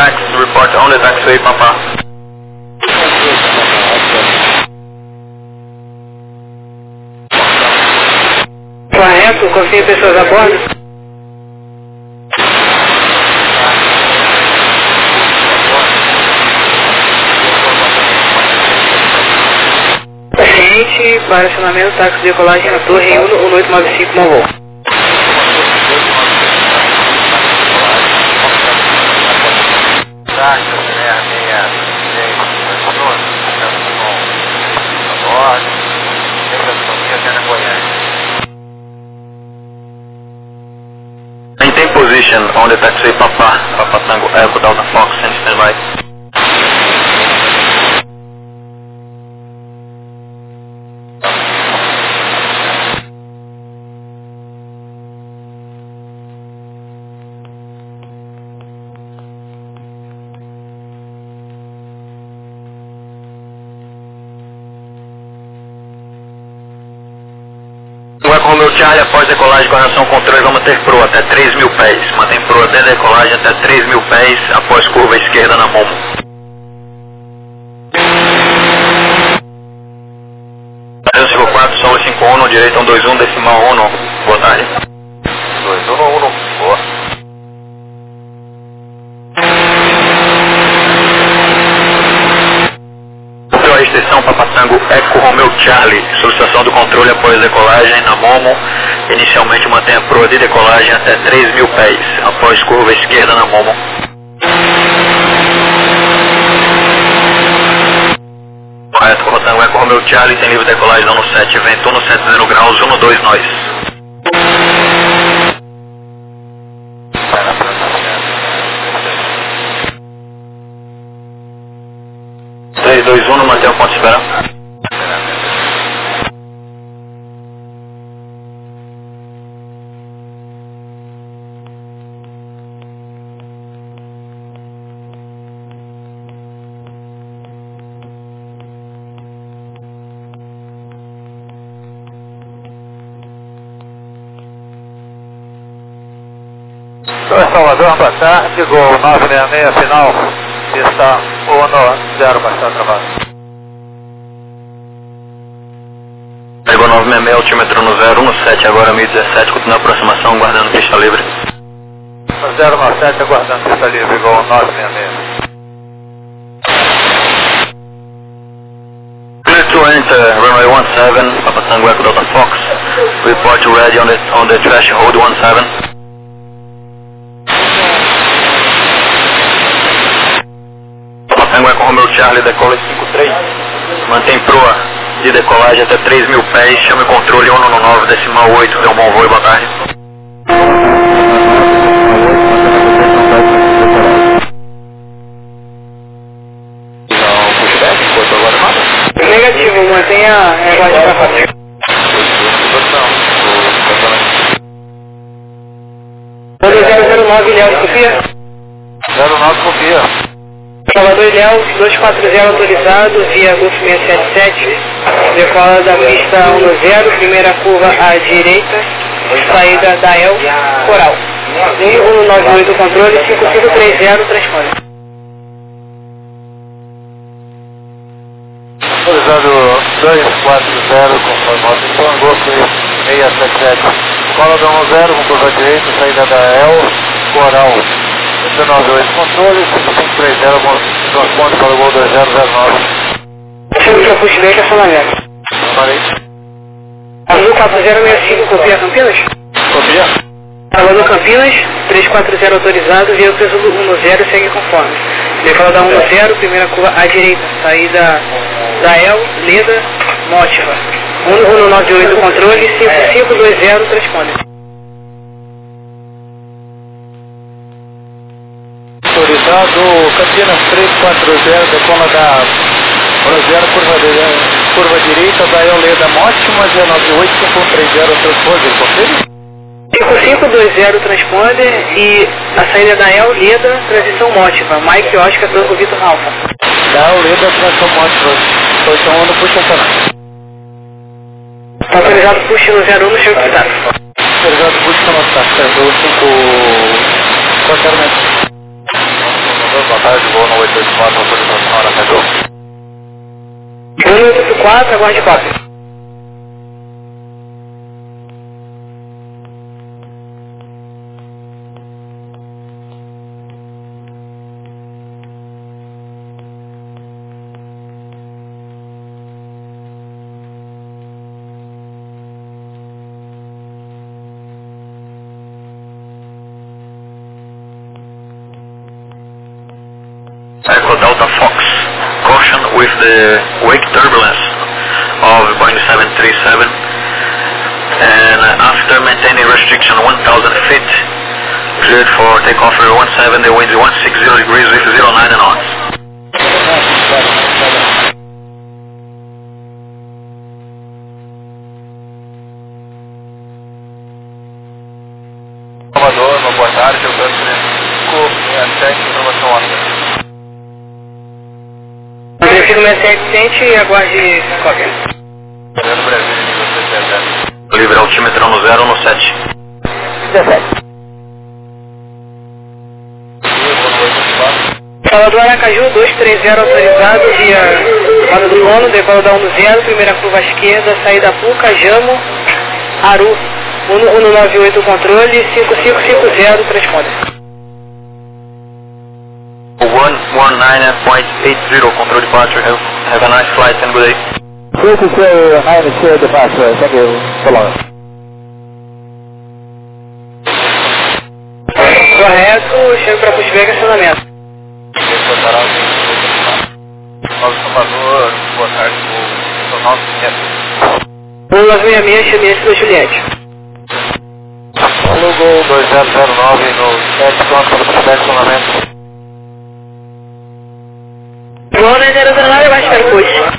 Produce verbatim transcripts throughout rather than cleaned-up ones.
tax, report on the taxiway, Papa. Correto, confia pessoas a bordo. Paciente, para acionamento, táxi de decolagem na torre um um oito nove cinco, não voo. Maintain position on the taxiway, Papa. Papa Tango Echo Delta Fox, and stand by. Com o meu Charlie, após decolagem, guarnição controle, vamos ter proa até três mil pés. Mantém proa até decolagem até três mil pés, após curva esquerda na Momo. cinco quatro, Solo cinco um, direita um dois um, decimal um, boa tarde. dois um um, boa. A restrição Papa Tango Eco Romeo Charlie, solicitação do controle após decolagem na Momo, inicialmente mantém a proa de decolagem até três mil pés, após curva esquerda na Momo. Correto, Papa Tango Eco Romeo Charlie, tem livre decolagem no sete, vento um setenta graus, um dois nós. três dois um, mantém o ponto de espera. Salvador, boa tarde, Gol nove seis seis, final, pista um zero, bastante travado. Pegou nove seis seis, altímetro no zero um sete, agora mil e dezessete, continua a aproximação, guardando pista livre. zero um sete, aguardando pista livre, Gol nove seis seis. Clear to enter, runway one seven, Papa Tango Echo Delta Fox, report ready on the, on the threshold one seven. Tango Echo Romeo Charlie, decola cinco três, mantém proa de decolagem até três mil pés, chame o controle um um nove, decimal oito, deu um bom voo e boa tarde. Negativo, mantenha a relógio para fazer. zero zero nove, Léo, copia? zero nove, copia. Salvador Ilhéus, dois quatro zero autorizado, via Golf seis sete sete, decola da pista um zero, primeira curva à direita, saída da El, Coral. um um nove oito controle, cinco cinco três zero, transpone. Autorizado dois quatro zero, conforme então, Golf seis sete sete, cola da um zero, com curva à direita, saída da El, Coral. dezenove oito controle, cinco cinco três zero, transpone para o Gol dois zero zero nove. Chama para push back, acionamento. Falei. Azul quatro zero seis cinco, copia Campinas? Copia. Salvador Campinas, três quatro zero autorizado, via peso um zero, segue conforme. Decola da um zero, primeira curva à direita, saída da El, Leda, Mótiva. um um nove oito controle, cinco cinco dois zero, transpone. Autorizado Campinas três quatro zero, decola da um zero, curva, de, curva direita, da Eoleda Mótima, nove oito cinco um três zero, transponder, confere? cinco cinco dois zero transponder e a saída da El, Leda, transição Mótiva, Mike Oscar, Tango Vitor Alfa. Da Eoleda, transição Mótiva, posição um no puxa canal. Autorizado push no zero um no chão de cidade. Autorizado puxa no taxa, do cinco quatro metros. boa tarde, vou no oito oito quatro, autorização hora Pedro. oito oito quatro, aguarde cópia. Echo Delta Fox, caution with the wake turbulence of Boeing seven thirty-seven, and after maintaining restriction one thousand feet, cleared for takeoff for one seven, the wind is one sixty degrees with zero nine knots. Salvador, uma boa tarde, eu dou cinco sessenta e sete, informação ótima. Verifico sessenta e sete e aguarde cópia. Leandro Brasil, nível sessenta. Livre altímetro no zero no sete. dezessete. Salvador Aracaju dois três zero autorizado via roda do dono, decola da um do zero, primeira curva à esquerda, saída Puca, Jamo, Aru, um um nove oito controle, cinco cinco cinco zero, transponder. one one nine point eight zero, control departure. Have, have a nice flight and good day. This is a nine zero departure. Thank you. So long. Correto, chego para pushback e acionamento. Nova Salvador, boa tarde, vou no nove seis seis. um nove seis seis, Chamiense da Juliette. Logo dois zero zero nove no sete, pronto para pushback e acionamento. Bom, né, zero zero nove, abaixo para o push.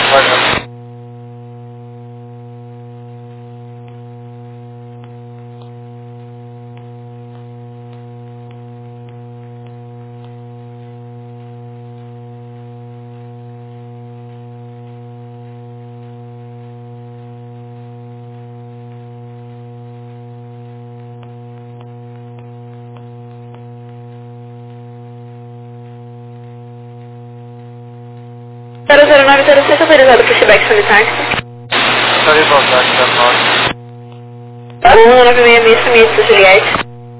zero zero nove zero seis autorizado pushback sobre táxi. Estarei voltando, zero nove. um nove seis seis, Chamiense da Juliette.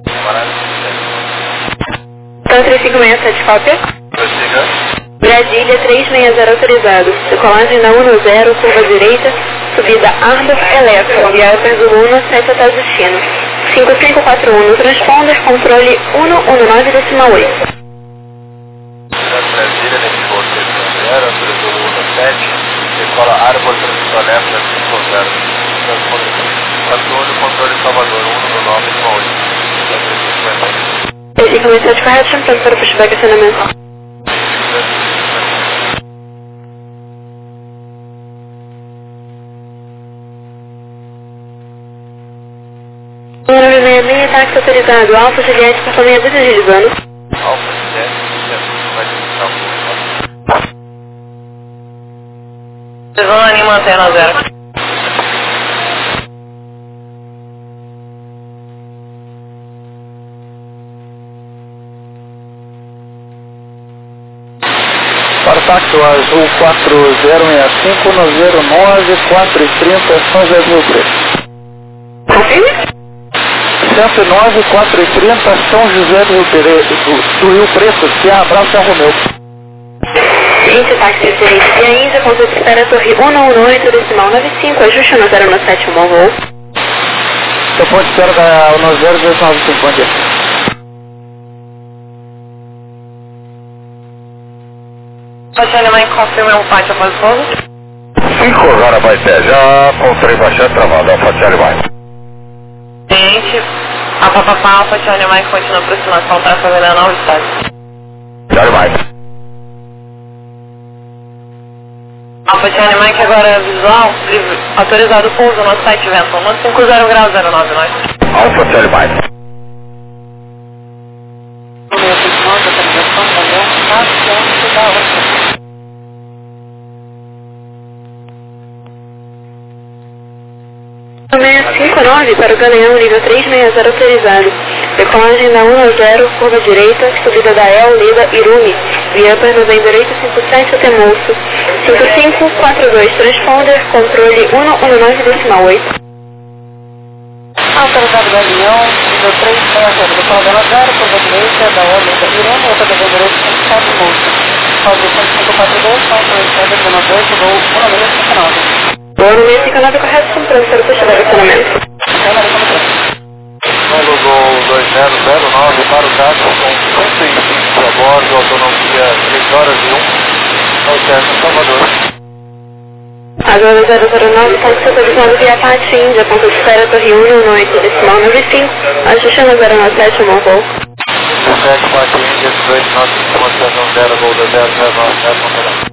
Então três cinco seis sete, cópia. Prossiga. Brasília três seis zero autorizado. Decolagem na um no zero, curva direita, subida Arbor Electro, via Perzuluno, sete hotel destino. cinco cinco quatro um no transponder, controle um um nove decimal oito. Brasília, nesse voo três zero, autorizou o sete, decola Arbor Transitor Left, cinco zero. Controle, controle Salvador, um nove decimal oito. três cinco seis sete correto, chamando para pushback e acionamento. um nove seis seis, táxi autorizado, Alfa Juliette, companhia deslizando. Alfa Juliette, vai deslizar um pouco. Desvane, antena zero. Para o táxi azul quatro zero seis cinco no zero nove quatro trinta, São José do Rio Preto. Confirme? cento e nove, quatro e trinta, São José do Rio Preto, do, do Rio Preto, que é Abraço São Romeu. Gente, táxi de Serente e Índia, consulta espera Torre um um oito, decimal nove cinco, ajuste no zero no sete, um bom voo. Eu ponto espera da no zero dois nove cinco, bom dia. Pode animar em confirma um pátio após o pouso? cinco horas vai ter, já com trem baixando travado, Alfa Charlie vai. Gente, a papapá Alfa Charlie Mike continua a aproximação, tá fazendo a nova estádio. Charlie vai. Alfa Charlie Mike agora visual, livre, autorizado pouso no nosso site vento, um cinco zero grau zero nove nove. Alfa Charlie vai. seiscentos e cinquenta e nove para o Galeão, nível trezentos e sessenta autorizado. Decolagem da um a zero, curva direita, subida da El, Lida, Irumi, via para November oito cinco sete até Moço, cinco cinco quatro dois, transponder, controle cento e dezenove decimal oito. Autorizado Galeão, nível trezentos e sessenta, decolagem da zero, curva direita, da El, Lida, Irumi, outra November oito cinco sete Moço, código cinco cinco quatro dois, controle cento e dezenove oito, voo um seis cinco nove. Voo no meio cinco nove correto, são prontos para o puxar do estacionamento. Solo Gol dois zero zero nove para o táxi com cento e cinco a bordo, autonomia três horas e um, Alterno Salvador. Agora zero zero nove, táxi autorizado via Pati, Índia, ponto de espera, Torre um, noite, decimal nove cinco, a Xuxana zero nove sete, um voo. dezessete, Pati, Índia, dezoito, nove cinco, Alterno zero, Gol zero zero nove, zero nove.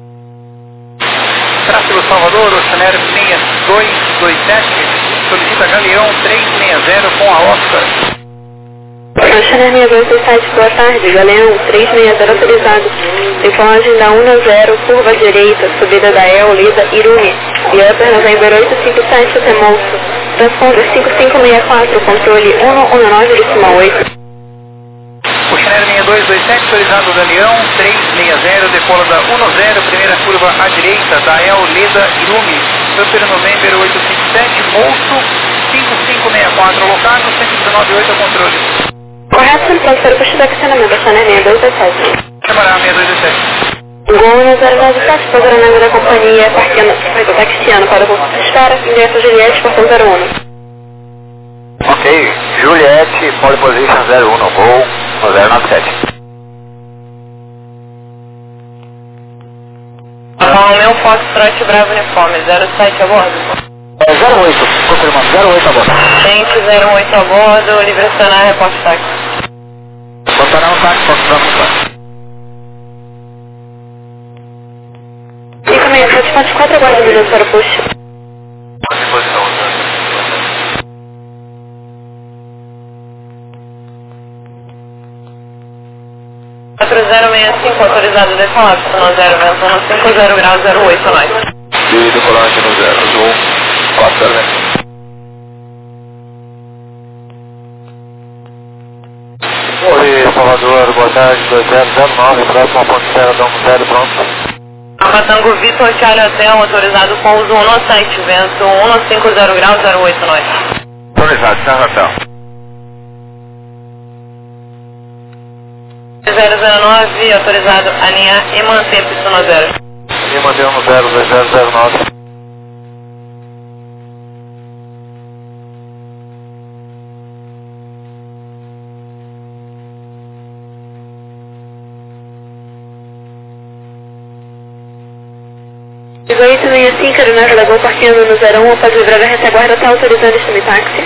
Tráfego Salvador, Oceaner seis dois dois sete, solicita Galeão trezentos e sessenta com a Oscar. Oceaner seis dois dois sete, boa tarde, Galeão trezentos e sessenta autorizado. Decolagem da um a zero, curva direita, subida da El, Lida, Irumi, via para November oito cinco sete até Moço, transponder cinco cinco seis quatro, controle cento e dezenove decimal oito. Oceaner seis dois dois sete, autorizado Galeão trezentos e sessenta, decola da um zero, primeira curva à direita, da El, Lida, Irumi, Super November oito cinco sete, Moço, cinco cinco seis quatro, locado, cento e dezenove oito, controle. Correto, são prontos para o puxar do estacionamento, Oceaner seis dois dois sete. Chamará seis dois dois sete. Gol zero nove sete, programando da companhia, parqueando, taxiando para o posto de espera, ingresso Juliette, portão zero um. Ok, Juliette, pole position zero um no voo, no zero nove sete. Romeu Foxtrot Bravo Uniforme, zero sete a bordo. É zero oito, confirmando, zero oito a bordo. Gente, zero oito a bordo, livre acionar, reporte táxi. Botará um táxi, confirmando o táxi. cinco seis sete quatro quatro, aguarda minutos para o push. Disposição, quatro zero seis cinco, autorizado decolar, no zero, vento no cinco zero grau zero oito, nós. e decolagem no zero um, quatro zero zero. Oi, Salvador, boa tarde, dois zero zero nove, próximo ponto de terra, damos zero, pronto. Abatango Vitor, Charlie Hotel, autorizado pouso um no sete, vento um no cinco zero grau zero oito, nós. Autorizado, Charlie Hotel. zero zero nove, autorizado alinhar e manter pista no zero. E mantendo no zero, dois zero zero nove. oito seis cinco, aeronave Lagoa, parqueando no zero um, após livrar a retaguarda, está autorizando este semi-táxi.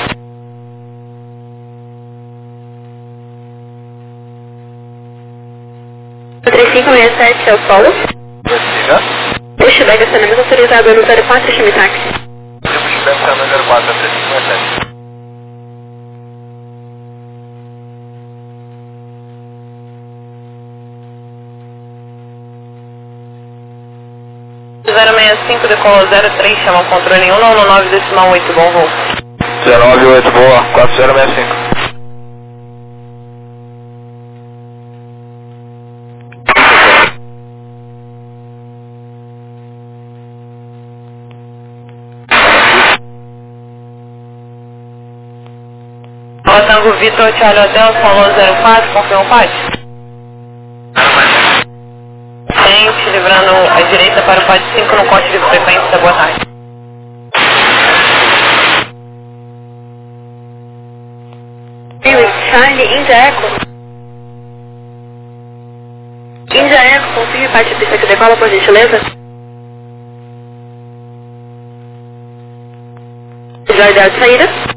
três cinco seis sete, é o Polo. Pushback, acionamento autorizado no zero quatro, este semi-táxi. Pushback, acionamento zero quatro, três cinco seis sete. zero seis cinco, decola zero três, chama o controle um nove nove decimal oito, bom voo. zero nove oito, boa, quatro zero seis cinco. Tango Vitor, Charlie Hotel, São Paulo zero quatro, confirma o pátio. Gente, livrando a direita para o pátio cinco no corte de frequência, boa tarde. Charlie, Índia Eco. Índia Eco, confirme parte pista que decola, por gentileza. Já ideal de saída.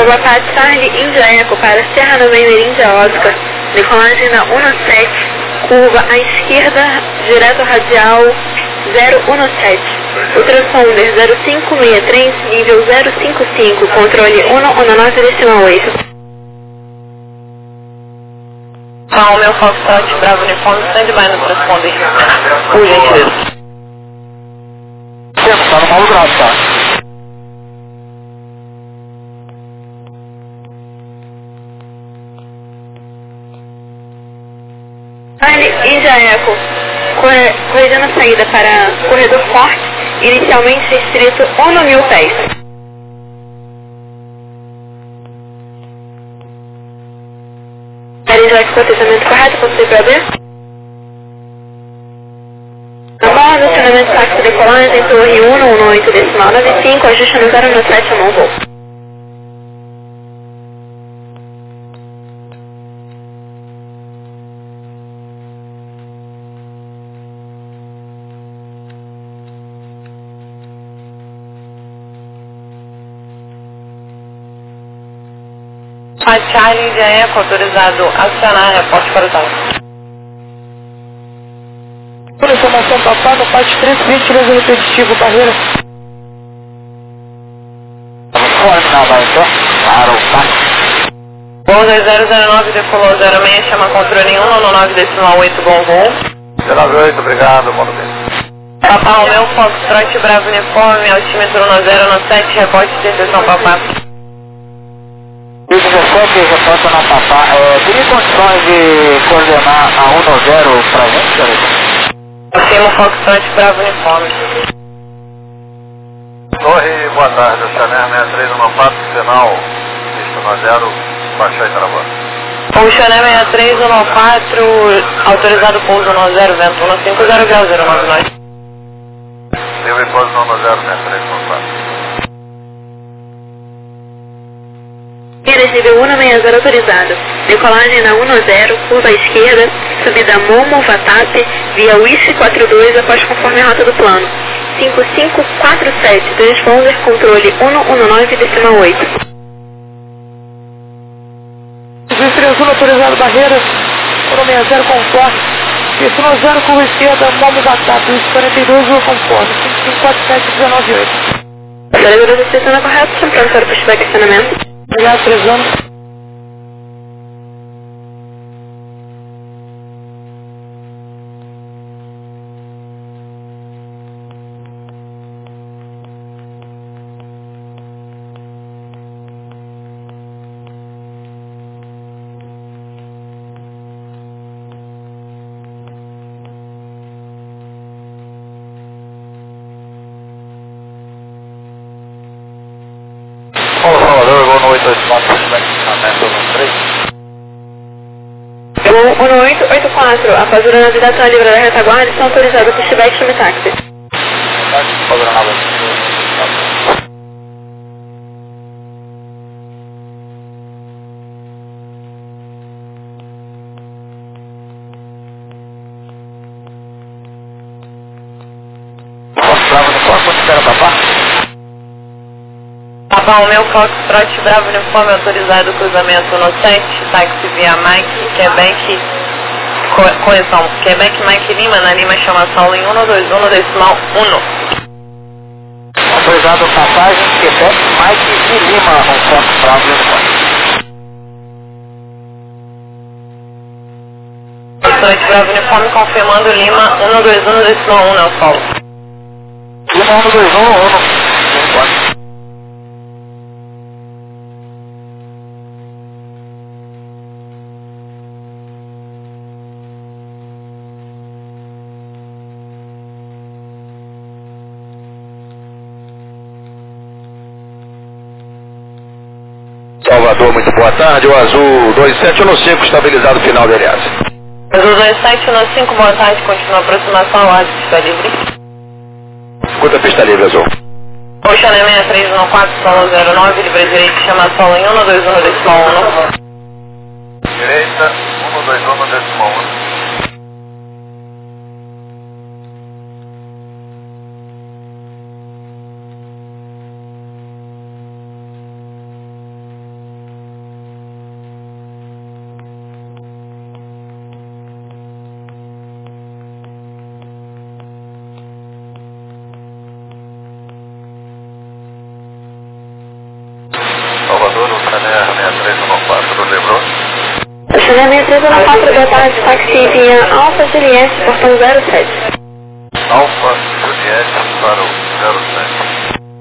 curva Pat Charlie India Eco para Serra November India Oscar, decolagem na um sete, curva à esquerda, direto radial zero um sete. O transponder zero cinco seis três, nível zero cinco cinco, controle um um nove decimal oito. Qual o meu Foxtrot Bravo Uniforme, stand-by no transponder. Por gentileza. Temos, tá no Paulo Bravo, tá? Charlie India Eco, corre- corrigindo a saída para corredor forte, inicialmente restrito um mil pés. Charlie com aterrissamento correto, possui para B? Na barra do acionamento táxi decolagem, torre um um oito decimal nove cinco, ajuste no zero um sete no voo. Pat Charlie India Eco, autorizado a acionar reporte para o táxi. Por informação papai, no Pat três, gentileza repetitivo, barreira. Pode dar, vai, então. Para o táxi. Voo dois zero zero nove, decolou zero seis, chama controle um um nove decimal oito, bom voo. zero nove oito, obrigado, bom dia. Papa Romeu, Foxtrot Bravo Uniforme, altímetro um zero um sete, reporte de interseção Papá. dezessete, reporta na Papá. É, teria condições de coordenar a um zero para a gente, senhor? Confirmo Foxtrot Bravo Uniforme. Torre, boa tarde. O Chanel seis três um quatro, sinal, pista um zero, baixou e travando. O Chanel seis três um quatro, autorizado pouso um zero, vento um cinco zero grau zero nove nove. Deu pouso no um zero, seis três um quatro. Pires nível um seis zero autorizado. Decolagem na um zero, curva à esquerda, subida Momo, Vatap, via Wish quatro dois após conforme a rota do plano. cinco cinco quatro sete, transponder, controle um um nove decimal oito. dois três um autorizado, barreira. um seis zero conforme. Isso no zero, curva esquerda, Momo Vatap, quarenta e dois, rua conforme. cinco cinco quatro sete, dezenove oito. Operadora da estação correta, estão prontos para o pushback acionamento. Obrigado, três anos. Paulo Salvador, vou no oito oito quatro, aumento no três. Voo um oito oito quatro, a fazenda navigação livre da retaguarda estão autorizados para pushback chame táxi. Padrão nada. Bravo no corpo, onde espera papá? Papa Romeu, Foxtrot Bravo Uniforme, autorizado cruzamento no sete, táxi via Mike, Quebec, co correção, Quebec Mike Lima, na Lima chama Saulo em um dois um decimal um. Autorizado passagem, Quebec, Mike e Lima, um Fox Bravo Uniforme. Foxtrot Bravo Uniforme, confirmando Lima um dois um decimal um, né, Paulo? Lima um dois um, um. Salvador, muito boa tarde. O Azul dois sete um cinco, estabilizado final da aliás. Azul dois sete um cinco, boa tarde, continua a aproximação ao lado de pista livre. Escuta a pista livre, Azul. O Chanel seis três um quatro, solo zero nove, livre direito, chama solo em um dois um decimal um. Direita, um dois um decimal um. lembrou? Estacionamento três zero quatro da tarde, táxi via Alfa Juliette, portão zero sete. Alfa Juliette para o zero sete.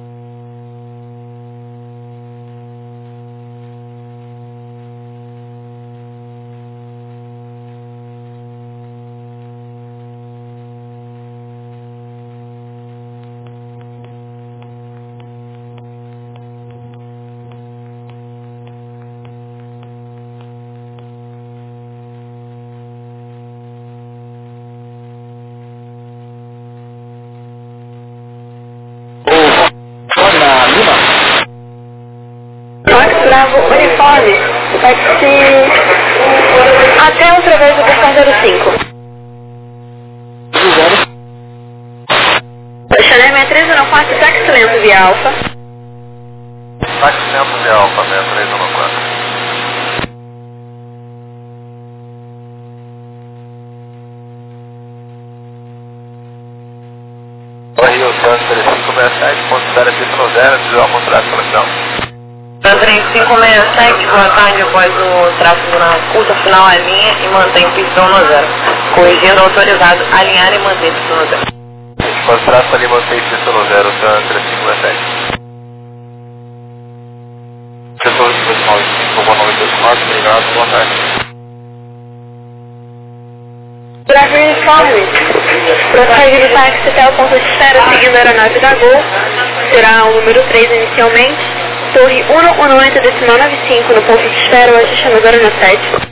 Bravo, uniforme, táxi até outra vez o portão zero cinco. Chanel três zero quatro, táxi lento via Alfa. Táxi lento via Alfa, três zero quatro. Rio Santos três cinco seis sete, ponto zero zero zero, desviou a contrato pela ação. três cinco seis sete, boa tarde, após o tráfego na curta final a linha e mantém pistão no zero. Corrigindo autorizado, alinhar e manter pistão no zero. Após o tráfego ali, mantém pistão no zero, três cinco seis sete. Setor de dois nove cinco, nove dois quatro, obrigado, boa tarde. Bravo uniforme, prossegue do táxi até o ponto de espera seguindo a aeronave da Gol, será o número três inicialmente. Torre um um oito, decimal nove cinco, no ponto de espera, hoje chama zero sete.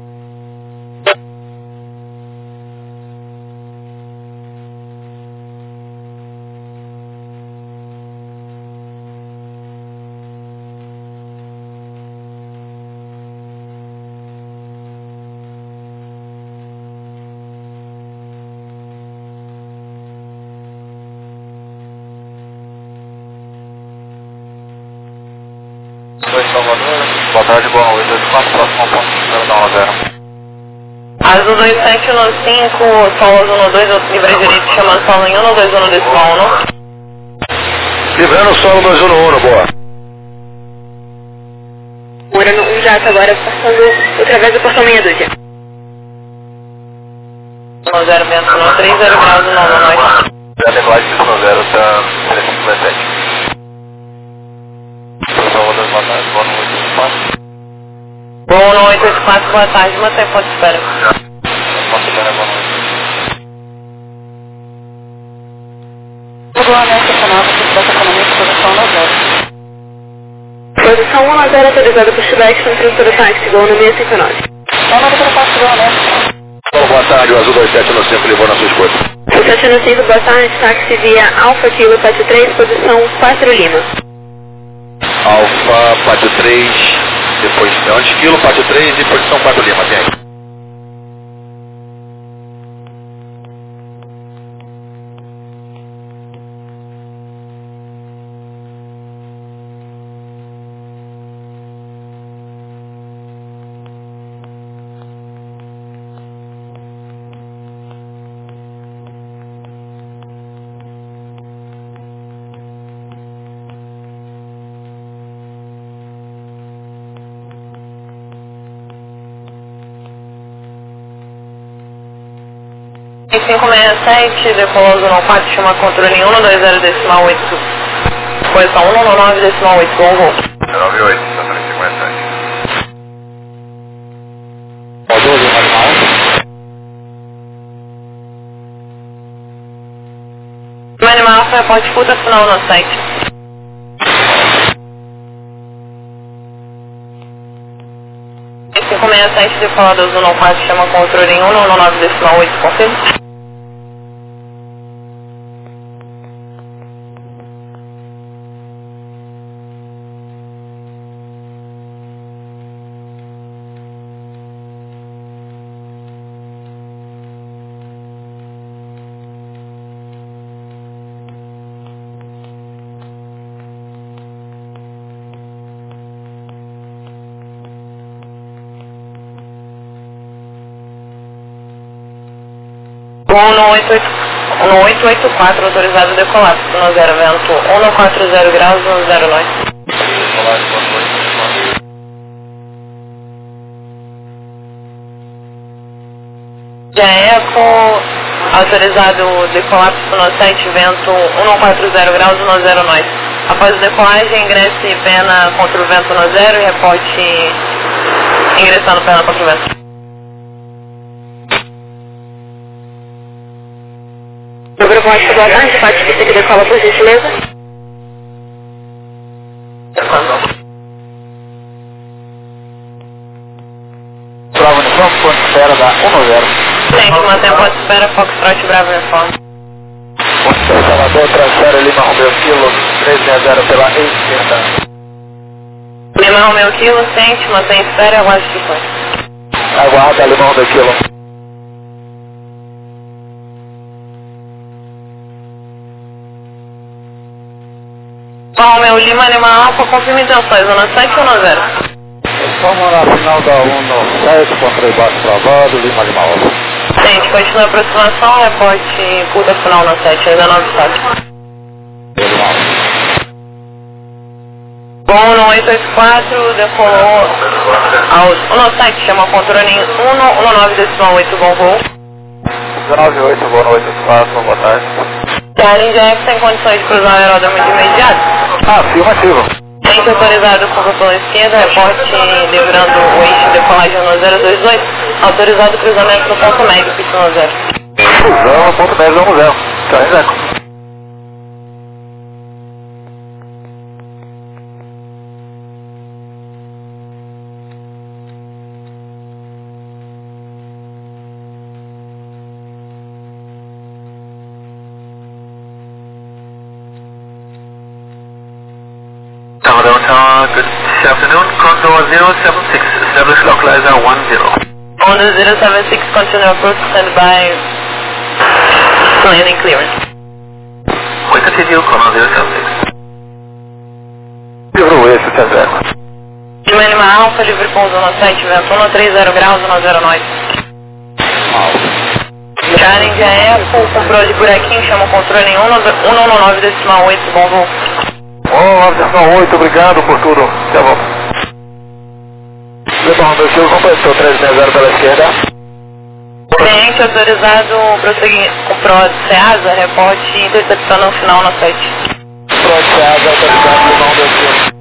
Boa tarde, boa noite. oito quatro, próximo ponto de espera da zero. Azul dois sete um cinco, Sol Azul um dois, livre direito, chamando Sol em um dois um decimal um. Livrando solo dois um um, boa. Morando um jato agora, passando através do portão meia dúzia. um zero vento no três zero graus no nono noite. Já decolagem pistão zero, tá três cinco seis sete. Boa tarde, boa noite, oito quatro. Boa noite, oito quatro, boa tarde, mantém ponto de espera. Ponto de espera, boa noite. Regulamento econômico, Segurança Econômica, posição no zero. Posição um a zero, autorizada por Chubete, com transfer do táxi, Gol no seis cinco nove. Toma do táxi, Gol, né? Boa tarde, o Azul dois sete um cinco, levou na sua escolha. dois sete um cinco, boa tarde, táxi via Alfa Kilo sete três, posição quatro Lima. Alfa, Pátio três, depois antes Kilo, Pátio três e posição quatro Lima, tem aí. cinco seis sete, decolou Zona quatro, chama controle em um dois zero decimal oito. Posição um nove decimal oito, bom voo. nove oito, tá três cinco seis sete. Pode ouvir mais mal? O animal foi a ponte curta final no site. cinco seis sete, decolado Zona quatro, chama controle em um nove decimal oito, confirma. um oito oito quatro, autorizado a decolar, no zero vento, um quatro zero graus, no zero nove. India Eco, autorizado decolar para o sete, vento um quatro zero graus, um zero nós. Após a decolagem, ingresse pena contra o vento no zero e reporte ingressando pena contra o vento. Do grupo Oscar, boa tarde, pode pista que decola por gentileza? Bravo Uniforme, ponto de espera da um zero. Gente, mantém ponto de espera, Foxtrot Bravo Uniforme. Ponto de espera, Salvador, transfere Lima Romeu Kilo, três seis zero pela esquerda. Lima Romeu Kilo, sente, mantém espera e aguarde instruções. Aguarda Lima Romeu Kilo. Romeu Lima, Lima Alfa, confirma intenções, zona sete ou zero? Vamos na final da um sete, controle baixo travado, Lima Lima Alfa. Gente, continua a aproximação, reporte curta final no sete, ainda não obstáculo. Lima Alfa. Bom, no oito oito quatro, decolou aos um sete, chama o controle em um nove decimal oito, bom voo. nove oito, boa noite, quatro, boa tarde. Charlie já tem condições de cruzar o aeródromo de imediato? Ah, afirmativo. Gente autorizado curva pela esquerda, reporte livrando o eixo de decolagem no zero dois oito, autorizado cruzamento no ponto médio, pista no zero. Cruzão, ponto médio, vamos zero. Charlie Eco. Tower Tower, good afternoon, Condor zero seven six, establish localizer one zero. Condor zero seven six, continue approach, stand by, landing clearance. We continue, Condor zero seven six. Livro esse, César. Lima Lima Alfa, livre com zona sete, vento um três zero graus, um zero nós. Charlie já é, comprou de buraquinho, chama o controle em um nove decimal oito, bom voo. um oito, obrigado por tudo. Até a volta. Lima Romeu Kilo, completou três seis zero pela esquerda. Cliente autorizado prosseguir com o P R O D SEASA, reporte intercepção no final no sete. P R O D SEASA, autorizado Lima Romeu Kilo.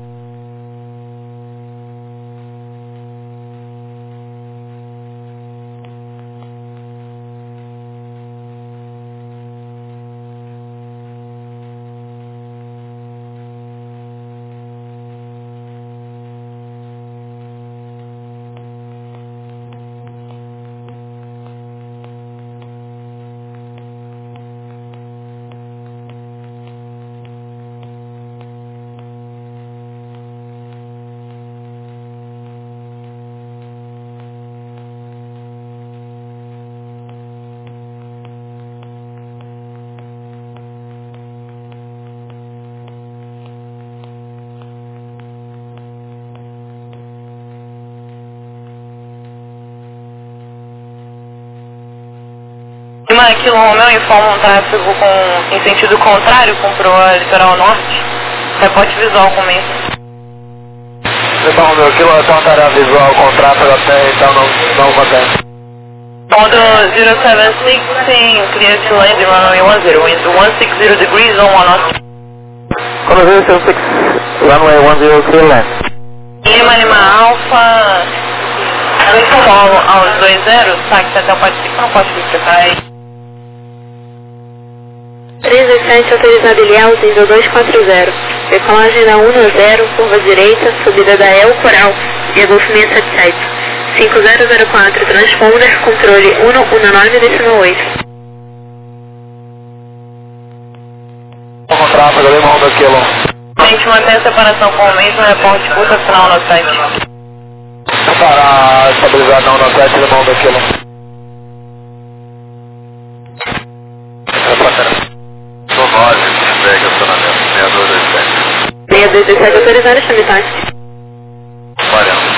Lima Kilo Romeu informa um tráfego com, em sentido contrário com o litoral norte. Reporte visual começa. Lima Romeu Kilo, então a tarefa visual com tráfego até então não, não acontece. Condor zero seven six, clear to land runway one zero, wind one six zero degrees on one knot. Condor zero seven six, runway one zero, clear land. Lima Lima Alfa, solo aos dois zero, táxi até o Pacífico, não pode ficar aí. três dois sete, autorizado Ilhéus, nível dois quatro zero. Decolagem da um zero, curva direita, subida da El Coral, via Golf seis sete sete. cinco zero zero quatro, transponder, controle um nove decimal oito. Com tráfego, Lima Romeu Kilo. A gente mantém a separação com o mesmo reporte curta final no site. Para estabilizar não no sete, Lima Romeu Kilo. Sou nove, segue acionamento, seis dois dois sete. seis dois dois sete, autorizado, chame táxi. quarenta.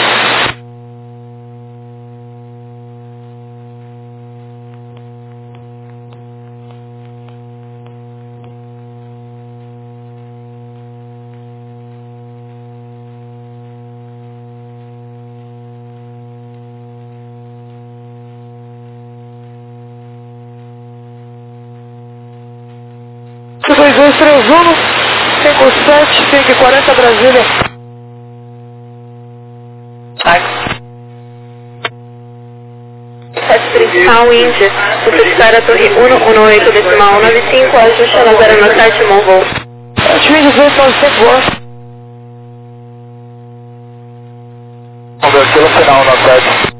dois três um, cinco sete, cinco e quarenta Brasília. Sete principal Índia, notificar a torre um um oito decimal nove cinco, ajuste a zero nove sete, Monvol. Sete dezoito, nove cinco, boa. Vamos ver aqui no final, nove sete.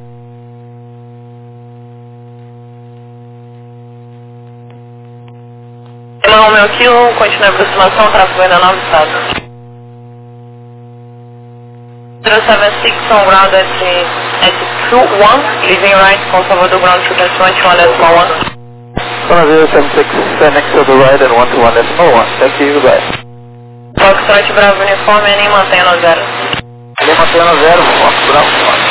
Não, meu quilo, continua a aproximação, tráfego ainda não avistado. zero sete six on ground at, at two one, leaving right, com Salvador ground to twenty-one decimal one. zero seven six, next to the right and one two one decimal one. Thank you, bye. Foxtrot Bravo uniforme, nem mantenha no zero. Nem mantenha no zero, Fox Bravo.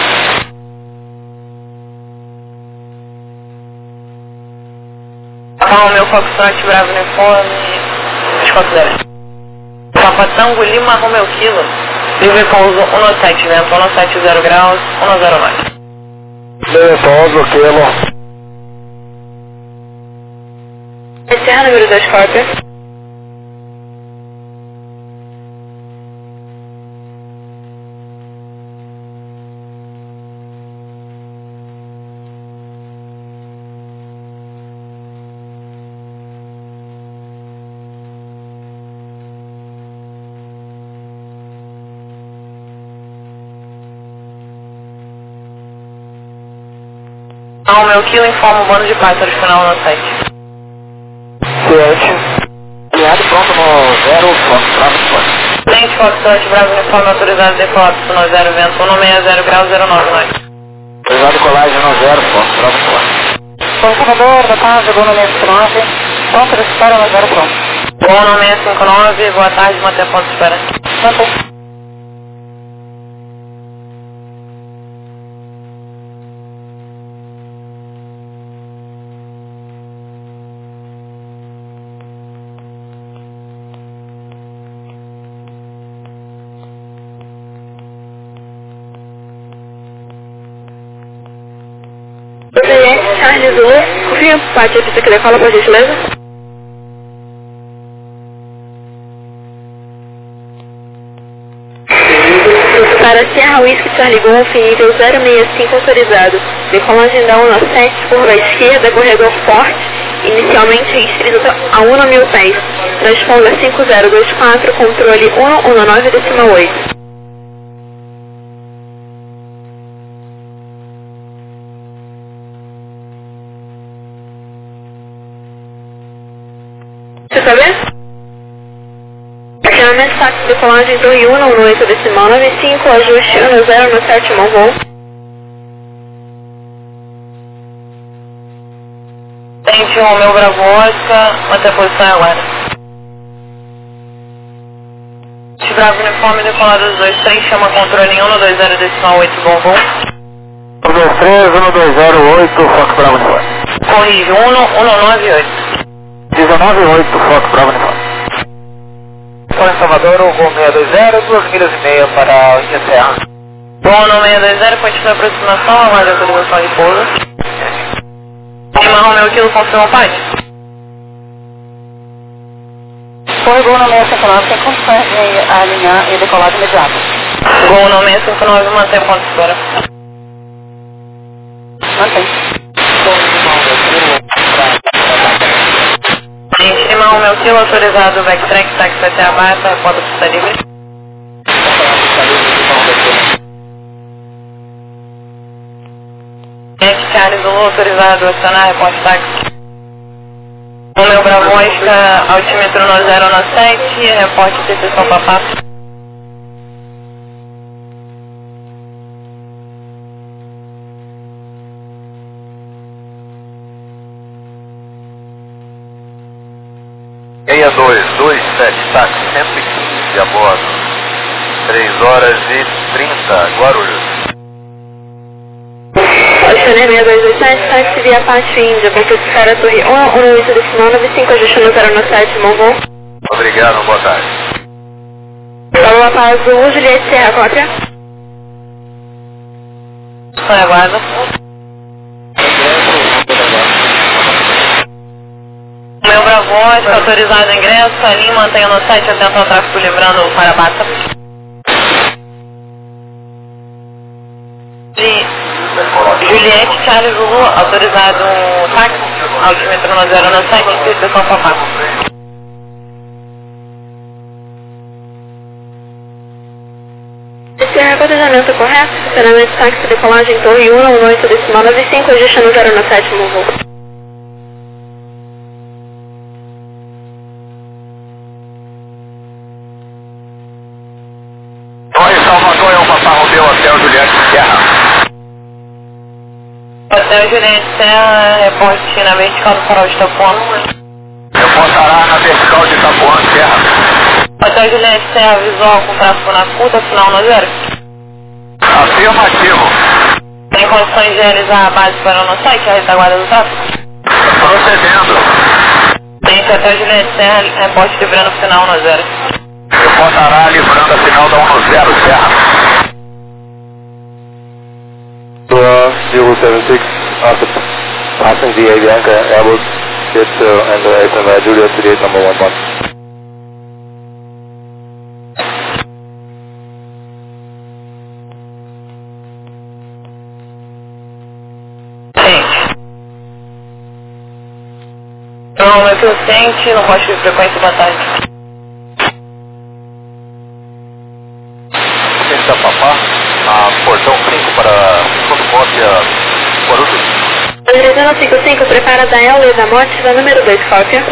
Calma, meu Foxtrot Bravo uniforme, desconsidera. Papa Tango Lima Romeo Kilo, livre pouso um sete, vento um sete zero graus, um zero nove. Livre pouso, Kilo. Encerra número dois, cópia. Ao meu quilo, informa o bando de pássaros final no site. Ciente. Aliado pronto no zero, Fox Bravo uniforme. Lente Foxtrot Bravo uniforme autorizado decolapso no zero, vento um seis zero grau zero nove nove. Autorizado colagem no zero, Fox Bravo uniforme. Controlador da casa, Bono seis cinco nove, pronto, espera no zero pronto. Bono seis cinco nove, boa tarde, manter ponto de espera. Mantém. Charles Zulu, confia, bate a pista que decola pra gentileza. Para Sierra Whisky Charlie Golf, nível zero seis cinco autorizado. Decolagem da um sete, curva esquerda, corredor forte, inicialmente restrito a um mil pés. Transponder cinco zero dois quatro, controle um um nove decimal oito. Você sabe? Acionamento táxi decolagem torre um um oito decimal nove cinco, ajuste um zero no sete, voo. Tente Romeu Bravo Oscar, manter a posição agora. Bravo uniforme decolado dos dois três, chama controle um dois zero decimal oito, voo. um dois três, um dois zero oito, Fox Bravo uniforme. Corrige um um nove oito. dezenove oito, Fox Bravo uniforme. Para Salvador, o voo seis dois zero, duas milhas e meia para Índia Serra. Bono seis dois zero, continua a aproximação, aguarda a autorização de pouso. Lima Romeu Kilo, confirma o pátio. Foi Bono seis cinco nove, tem condições de alinhar e decolagem imediata. Bono seis cinco nove, mantém o ponto de espera. Mantém. Lima Romeu Kilo, autorizado, backtrack, táxi até a bata, rota pista livre. Yankee Charles Zulu, autorizado, acionar, reporte táxi. Romeu Bravo Oscar, altímetro no zero no sete, reporte interseção Papá. seis dois dois sete, táxi cento e quinze a bordo. três horas e trinta, Guarulhos. Oceaner seis dois dois sete, táxi via Pátio Índia, para a torre um um oito decimal nove cinco, ajuste no zero no sete, voo. Obrigado, boa tarde. Alô, Paz do Juliette Serra, cópia. Só aguarda. Romeu Bravo voz, autorizado o ingresso, ali mantenha no site, atento ao tráfego livrando o Parabata. Juliette, Charles Lulu, autorizado um táxi, altímetro no zero no sete, inscrição Papá. Esse é o rebatejamento correto, estacionamento táxi, decolagem Torre um um oito decimal nove cinco, ajuste no zero no sétimo voo. Oi, Salvador, é o Papá Romeu, Hotel Juliette Serra. Hotel Juliette Serra, reporte na vertical do farol de Itapuã. Reportará na vertical de Itapuã, Serra. Hotel Juliette Serra, visual com tráfego na curta, final no zero. Afirmativo. Tem condições de realizar a base para no site, a retaguarda do tráfego? Procedendo. Tem Hotel Juliette Serra, reporte livrando final no zero. Reportará livrando a final da um zero, Serra. zero seven six, after passing the Avianca Airbus, get uh, and uh, S M I Juliet Juliet number one one. Normalmente eu sente, não pode ter frequência da tarde. Senta Papá, a portão cinco para fotocópia Guarulhos. Andrezano cinco cinco, prepara da El Leda Motiva, número dois, cópia.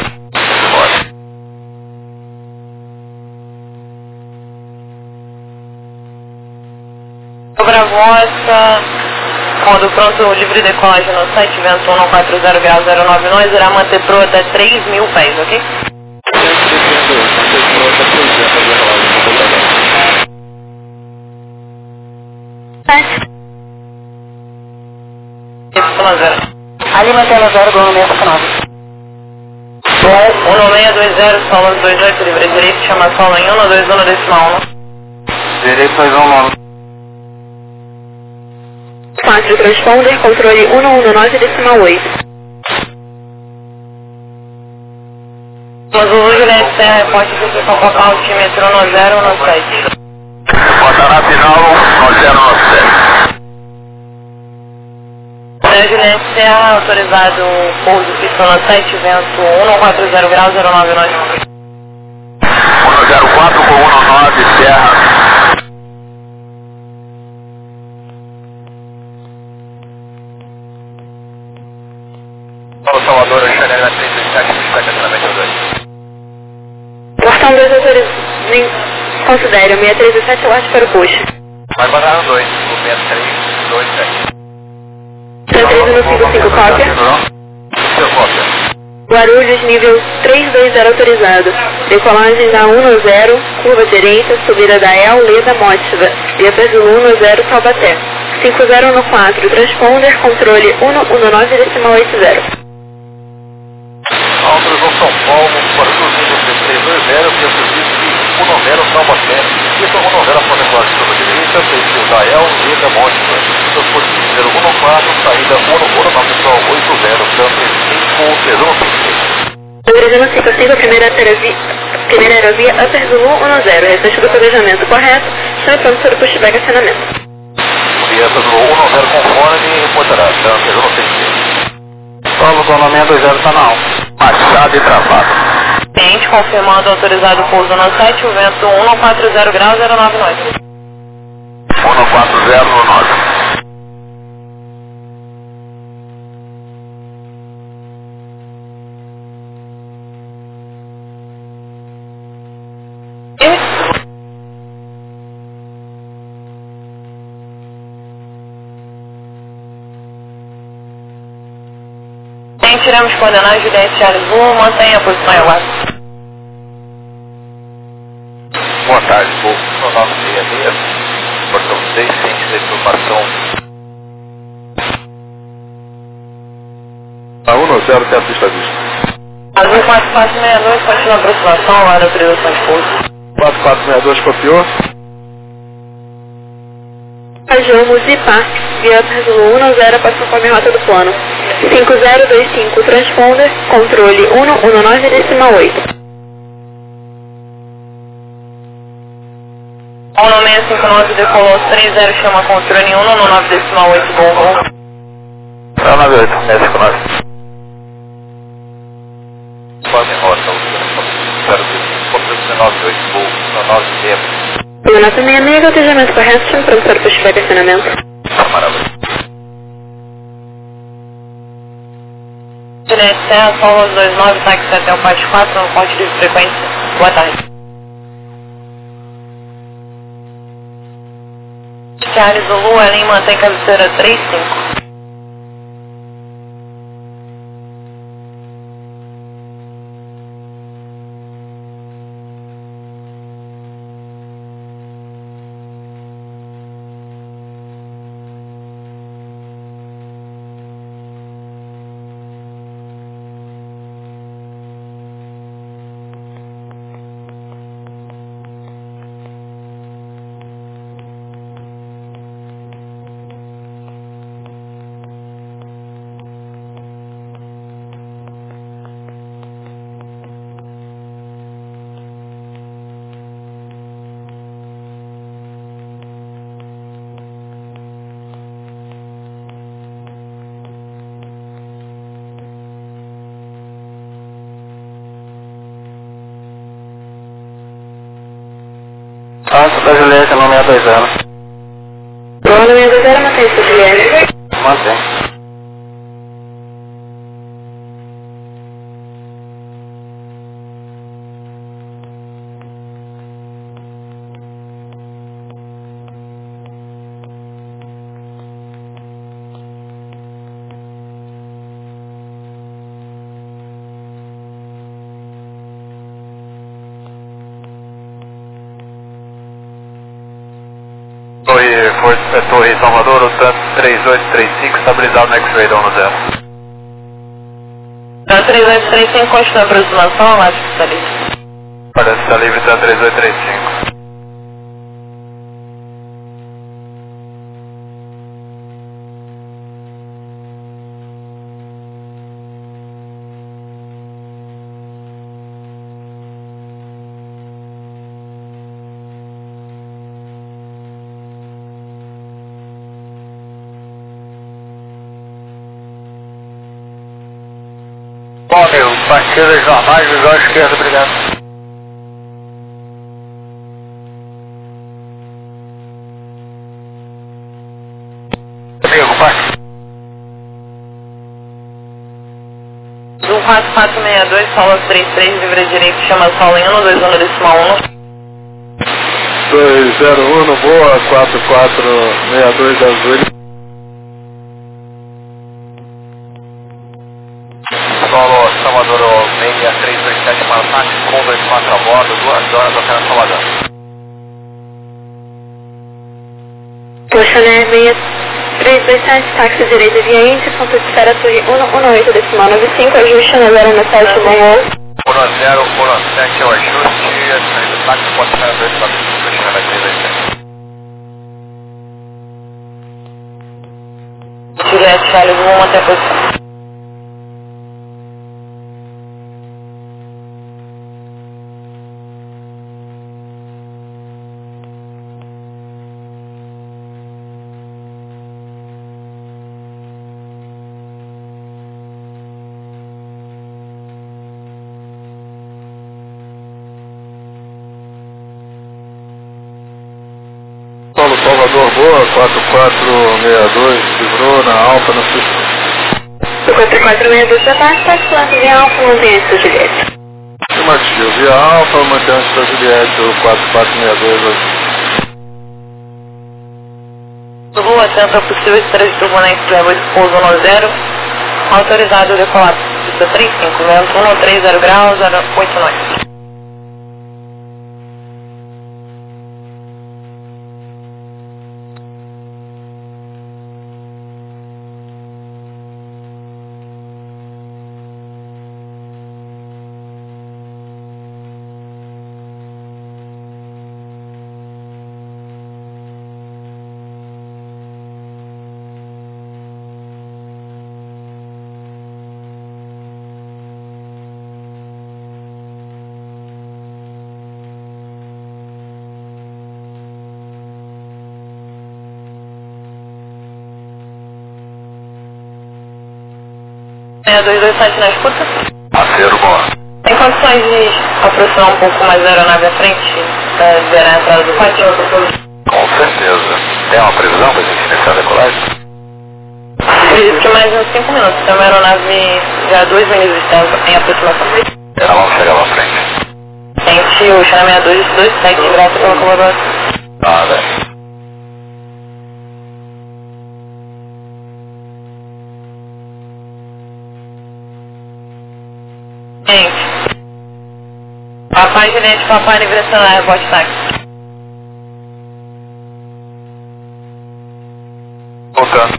Sobravossa, modo pronto, livre decolagem no site, vento um quatro zero grau zero nove nove, irá manter proa até três mil pés, ok? Ali mantém zero, Gol nove nove. um nove seis dois zero, solo dois oito, livre direito, chama solo em um dois um decimal um. Direito dois um nove. quatro, transponder, controle um um nove decimal oito. Azul Juliette Serra, reporte de São Paulo, altímetro no zero no sete. Reportará final no zero no sete. Hotel Juliette Serra, autorizado pouso pista no sete, vento um quatro zero grau zero nove nove. um zero quatro com um nove, Serra. Paulo Salvador, Chanel na trinta e sete, estacionamento dois. Portão dois autoriza... Considere o seis três sete late para o push. Vai parar no dois, o seis três dois sete. três três um cinco cinco, cópia. Seu cópia. Guarulhos, nível três dois zero autorizado. Decolagem da um zero, curva direita, subida da El Leda Motiva. Via Brasil um zero, Taubaté. cinco zero quatro, transponder, controle um um nove decimal oito zero. Autorizou São Paulo, para o nível três três dois zero, via serviço de um zero, Taubaté. Isso é um zero, a plataforma de curva direita, perfil da El Leda Motiva. Transporte zero um quatro, saída um um nove oito zero, câmbio cinco três um cinco. Andrezano cinco cinco, primeira aerovia, primeira aerovia Upper Zulu um zero, restante do planejamento correto, estão prontos para o pushback acionamento. Vieta do um zero conforme e reportará, câmbio zero cinco. Paulo, Gonamento dois zero está na alta. Machado e travado. Cliente confirmando autorizado pouso no sete, o vento um quatro zero grau zero nove nove. um quatro zero nove. Tiramos coordenadas Juliette Charles um, mantenha a posição e aguarde. Boa tarde, vou no nosso seis seis, portão seis, ciente da informação. A um zero, teto estadista. Azul quatro quatro seis dois, continua a aproximação, hora de autorização de pouso. quatro quatro seis dois, copiou. Ajamos e Parque, via Brasil um zero, passou com a minha rota do plano. cinco zero dois cinco transponder, controle um um nove decimal oito. um nove seis cinco nove decolou três zero, chama controle um um nove decimal oito, bom voo. um nove oito, seis cinco nove. Quase em rota, zero cinco nove oito, voo um nove seis. Piloto sessenta e seis, altejamento correto, pronto para o push back acionamento. Maravilha. Juliette Serra, São dois nove, táxi até o quatro quatro, no ponte de frequência. Boa tarde. Charles Zulu, Ellen mantém cabeceira três cinco. Antes da Juliette, nome é dois anos. Bom, nome é dois zero, mantém isso, Juliette. Mantém. Torre, Força, Torre Salvador, o tanto três oito três cinco, estabilizado no X-Ray da um zero. Tá três oito três cinco, continua a aproximação, lá que está livre. Parece que está livre, tá três oito três cinco. Bom, amigo, partida jamais, visão esquerda, obrigado. Amigo, partida. um quatro quatro seis dois, Solo três três, livre direito, chama Solo em um dois um decimal um. dois zero um, boa, quatro quatro seis dois azul. Solo Salvador seis três dois sete para o táxi, com dois quatro a bordo, duas horas até Salvador. Poxa, né, seis três dois sete, táxi direita via índice, ponto de espera, torre um um oito, decimal nove cinco, ajuste na zero no sete, bom voo. um zero, um sete é o ajuste, a saída do táxi pode ser dois quatro cinco, fechando a três dois sete. Juliette, Charles, vou manter a posição. Paulo Salvador, boa, quatro quatro seis dois, livrou na Alfa, no Cisco. quatro quatro seis dois da parte, táxi planta via Alfa, mantém isso, Juliette. Afirmativo, via Alfa, mantém antes da Juliette, o quatro quatro seis dois. Lua, tenta possível estresse turbulência, leva oito pouso um zero, autorizado o decolar, pista três cinco, vento um três zero graus, zero oito nove. seis dois dois sete na escuta. Acervo. Tem condições de aproximar um pouco mais a aeronave à frente para liberar a entrada do pátio? Com certeza. Tem uma previsão para a gente iniciar a decolagem? Acredito que mais uns cinco minutos. Tem uma aeronave já há dois minutos de tempo em aproximação. Ela vamos chegar lá à frente. Tente o China seis dois dois sete, graças pela colaboração. Nada. Gente. Papai gerente, papai aniversário, bote táxi. Voltando.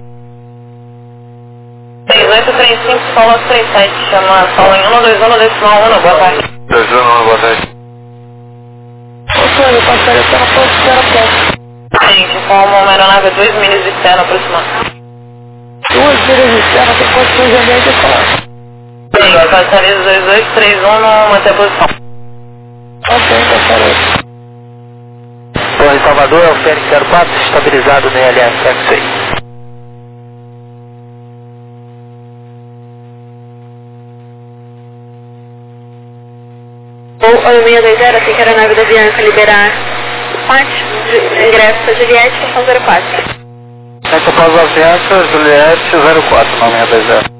três oito três cinco, solo três sete, chama solo em um dois um decimal um, boa tarde. dois um, boa tarde. Ok, eu passaria pela ponte zero sete. Gente, como uma aeronave a dois milhas de externo aproximado. Duas milhas externas com condições de ambiente e colagem. Sim, passaria dois dois três um no manter a posição. Ok, passaria. Torre Salvador, é o Fênix zero quatro, estabilizado no I L S F seis. Ou seis dois zero, assim que a aeronave da Bianca liberar o pátio, ingresso para Juliette, estação zero quatro. Essa pausa Avianca, Juliette zero quatro, nove seis dois zero.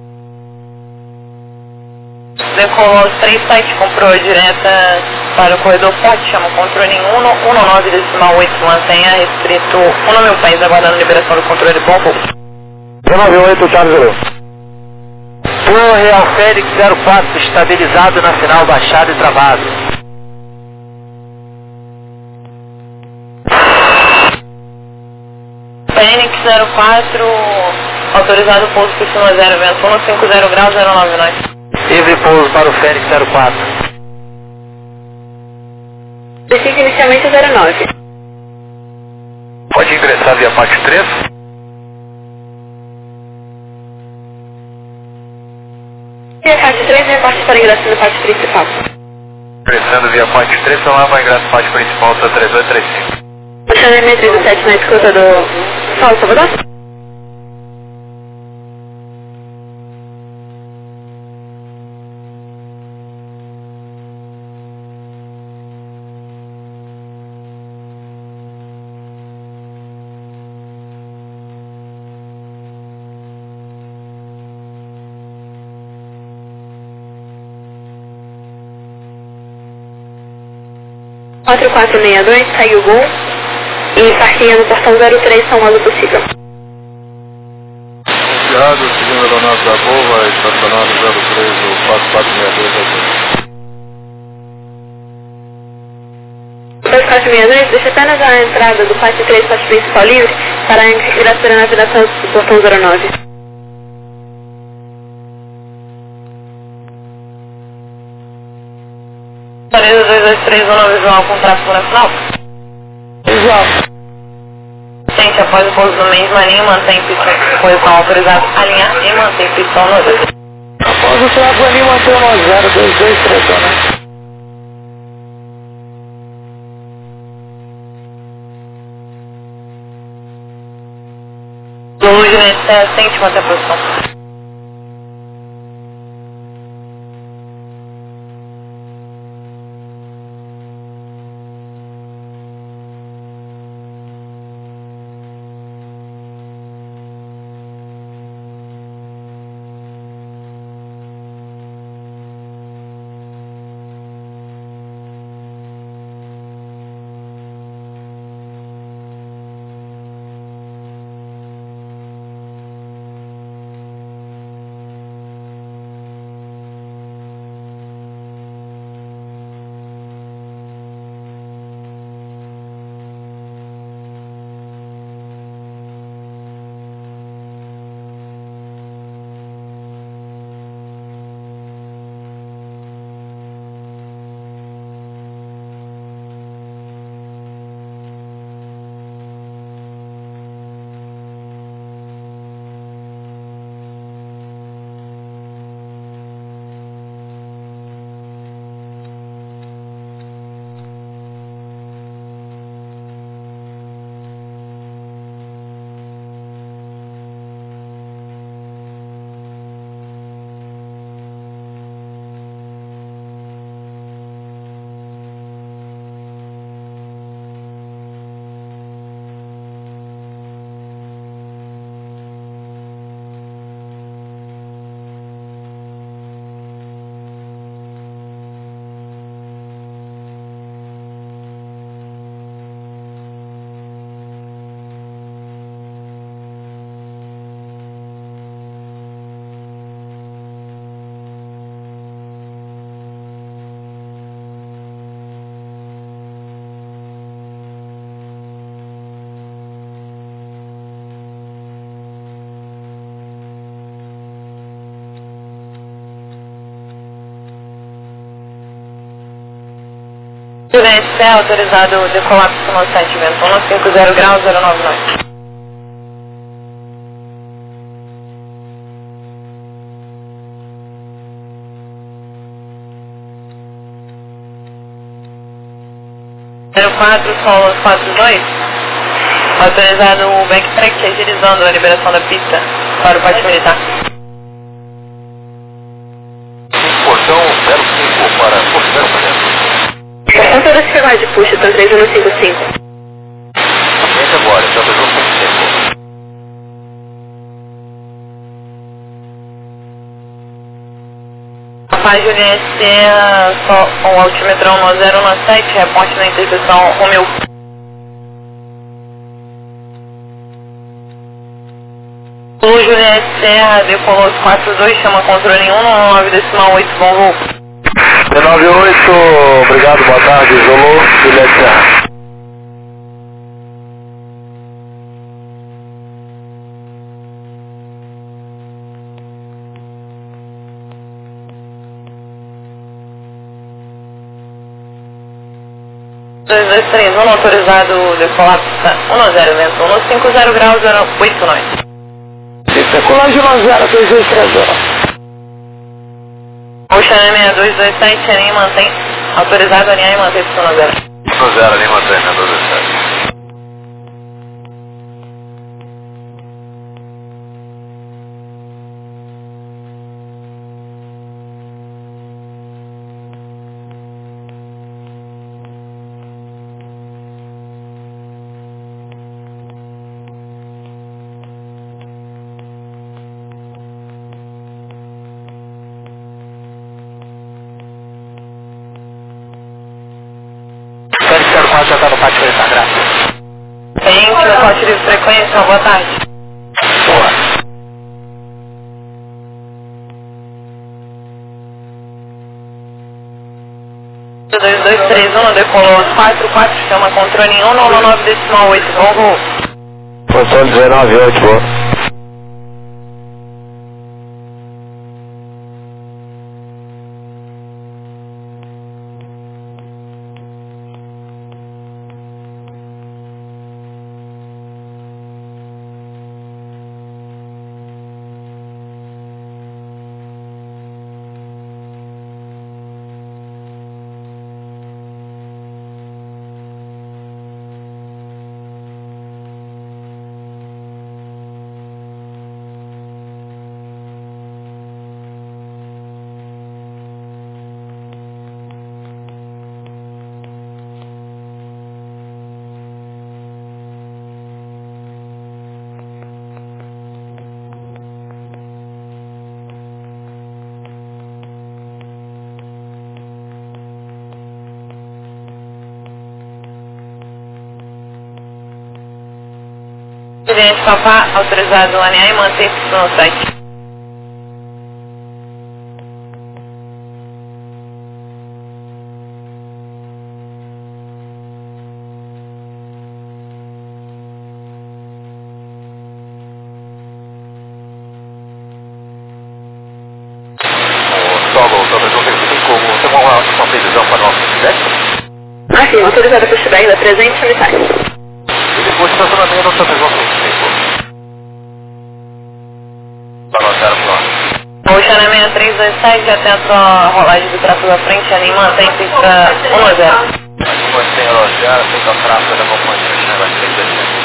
Decolou os três sete, comprou direta para o corredor forte, chama o controle em um nove decimal oito, mantenha restrito um mil pés, aguardando liberação do controle bom voo. um nove oito, Charles Zero. Torre ao Fênix zero quatro, estabilizado na final baixado e travado. Fênix zero quatro, autorizado pouso por cima zero, vento um cinco zero graus, zero nove nove. Livre pouso para o Fênix zero quatro. Destino inicialmente é zero nove. Pode ingressar via pátio três? E a parte três é a parte para ingresso no pátio principal. Ingressando via pátio três, então lá para ingresso no pátio principal, tá três dois três cinco. O China trinta e sete na escuta do Solo Salvador? quatro quatro seis dois, segue o gol e parquinha no portão zero três, São Paulo possível. Confiado, seguindo a aeronave da Gol, vai estacionar no zero três, o quatro quatro seis dois aqui. dois quatro seis dois, deixa apenas a entrada do pátio três, pátio principal livre, para a ingresso da navegação do portão zero nove. Parede dois dois três um no visual com tráfego nacional. Visual. Gente, após o pouso do mesmo linha, mantém posição autorizada, alinhar e mantém pistão no dois. Após o tráfego ali, mantém o zero dois dois três, né? Luz, né? Sente manter a posição. C, autorizado de colapso no sete, vento um cinco zero graus, zero nove nove. zero quatro, solo quatro dois. Autorizado o backtrack agilizando a liberação da pista para o pátio militar. Portão zero cinco para Porto Vento. Portão toda a cidade de puxa, então três um cinco cinco. Gente agora, então três um cinco cinco. A página S C, só o altimetrão no zero um sete, reporte na interseção Romeu. O Juliette Serra decolou quatro dois, chama controle em um nove decimal oito, bom voo. D nove oito, obrigado, boa tarde, Zulu, Juliette Serra. dois dois três um, autorizado de colapso um zero, vento um cinco zero graus, zero oito nove. Circulagem um zero, dois dois três zero. Ocean seis dois dois sete, alinha e mantém, autorizado a alinhar e manter para um zero. um zero, ali mantém, né, dois dois sete. zero quatro já está no pátio militar, graças. Tem que o pote de frequência, boa tarde. Boa. dois dois três um, decolou quatro quatro, chama controle em um nove decimal oito, bom voo. Controle dezenove oito, boa. Presidente Papá, autorizado a alinhar e manter no site. Solo, sobre o trinta e cinco, tem uma, uma previsão para nosso feedback? Ah, sim, autorizado por feedback da presente unidade. E depois estacionamento da previsão trinta e cinco. Para nós zero plano. Ocean seis três dois sete, atento à rolagem do tráfego da frente, alinha e mantém pista um a zero. Nós tem elogiar, tem o tráfego da companhia, né, vai ser interessante.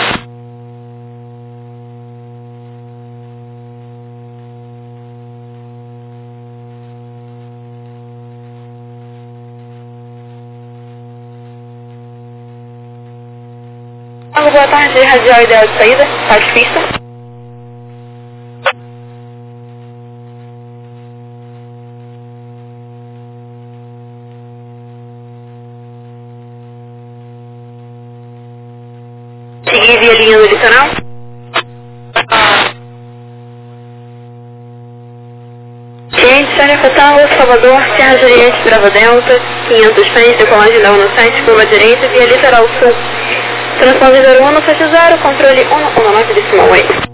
Boa tarde, radial ideal de saída, parte pista. Seguir via linha do litoral. Cliente, Sônia Fatal, Salvador, Serra Juliette, Brava Delta, quinhentos pés, decolagem da um sete, curva direita, via litoral sul. Transponder zero um, faixa zero, controle um nove decimal oito.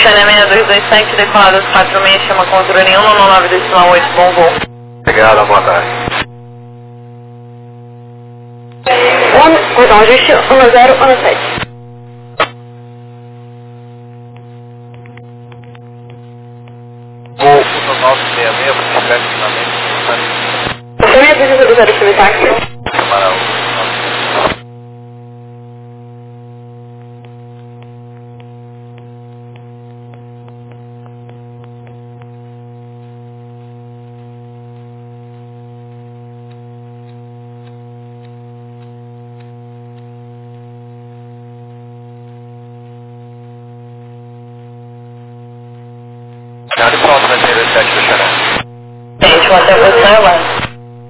Chalé seis dois dois sete, decolada quatro seis, chama controle um um nove decimal oito, bom voo. Obrigado, boa tarde. Um, perdão, ajuste um zero um sete. Voo um nove seis seis, vinte e sete, finalmente. Você me avisa do zero filme táxi? Camarão. Nada de pronto, mas zero sete do Xará. Gente, vou até você agora.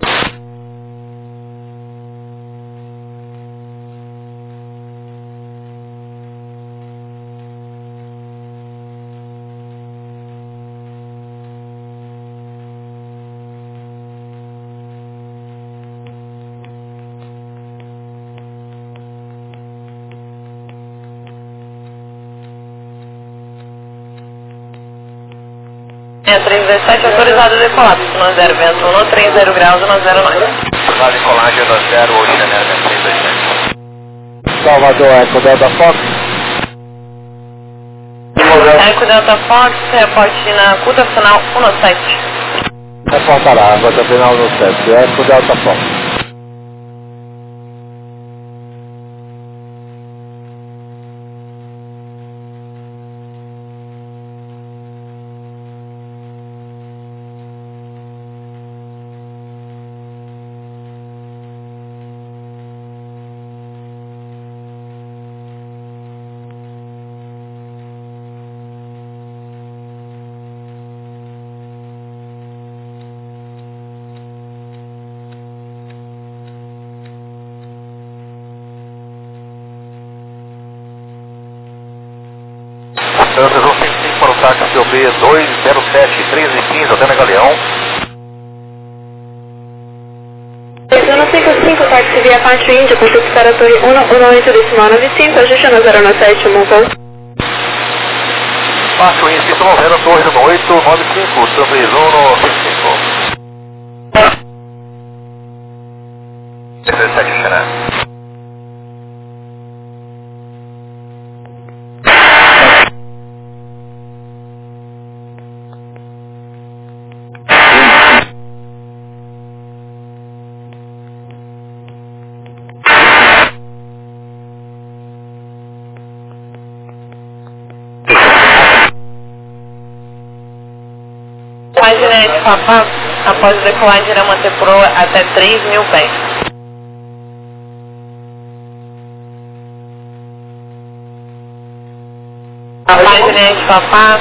três dois sete, autorizado a decolar, no zero, vento um, trinta graus, no zero nove. Autorizado de colagem no zero, Ocean Air três dois sete. Salvador, Eco Delta Fox. Eco Delta Fox, reporte na curta final um sete. Reportará, agora final no sete, Eco Delta Fox. Santos um cinco cinco para o táxi O B dois zero sete, treze e quinze, até na Galeão. dois um cinco cinco, táxi via Pátio Índia, consigo para a torre um um oito decimal nove cinco, ajuste no zero nove sete, um voo. Pátio Índia, zero, torre no oito nove cinco, Santos um no cinco cinco. dezessete, Xará. Página de Papá, após o decolagem irá manter proa até três mil pés. A página de Papá,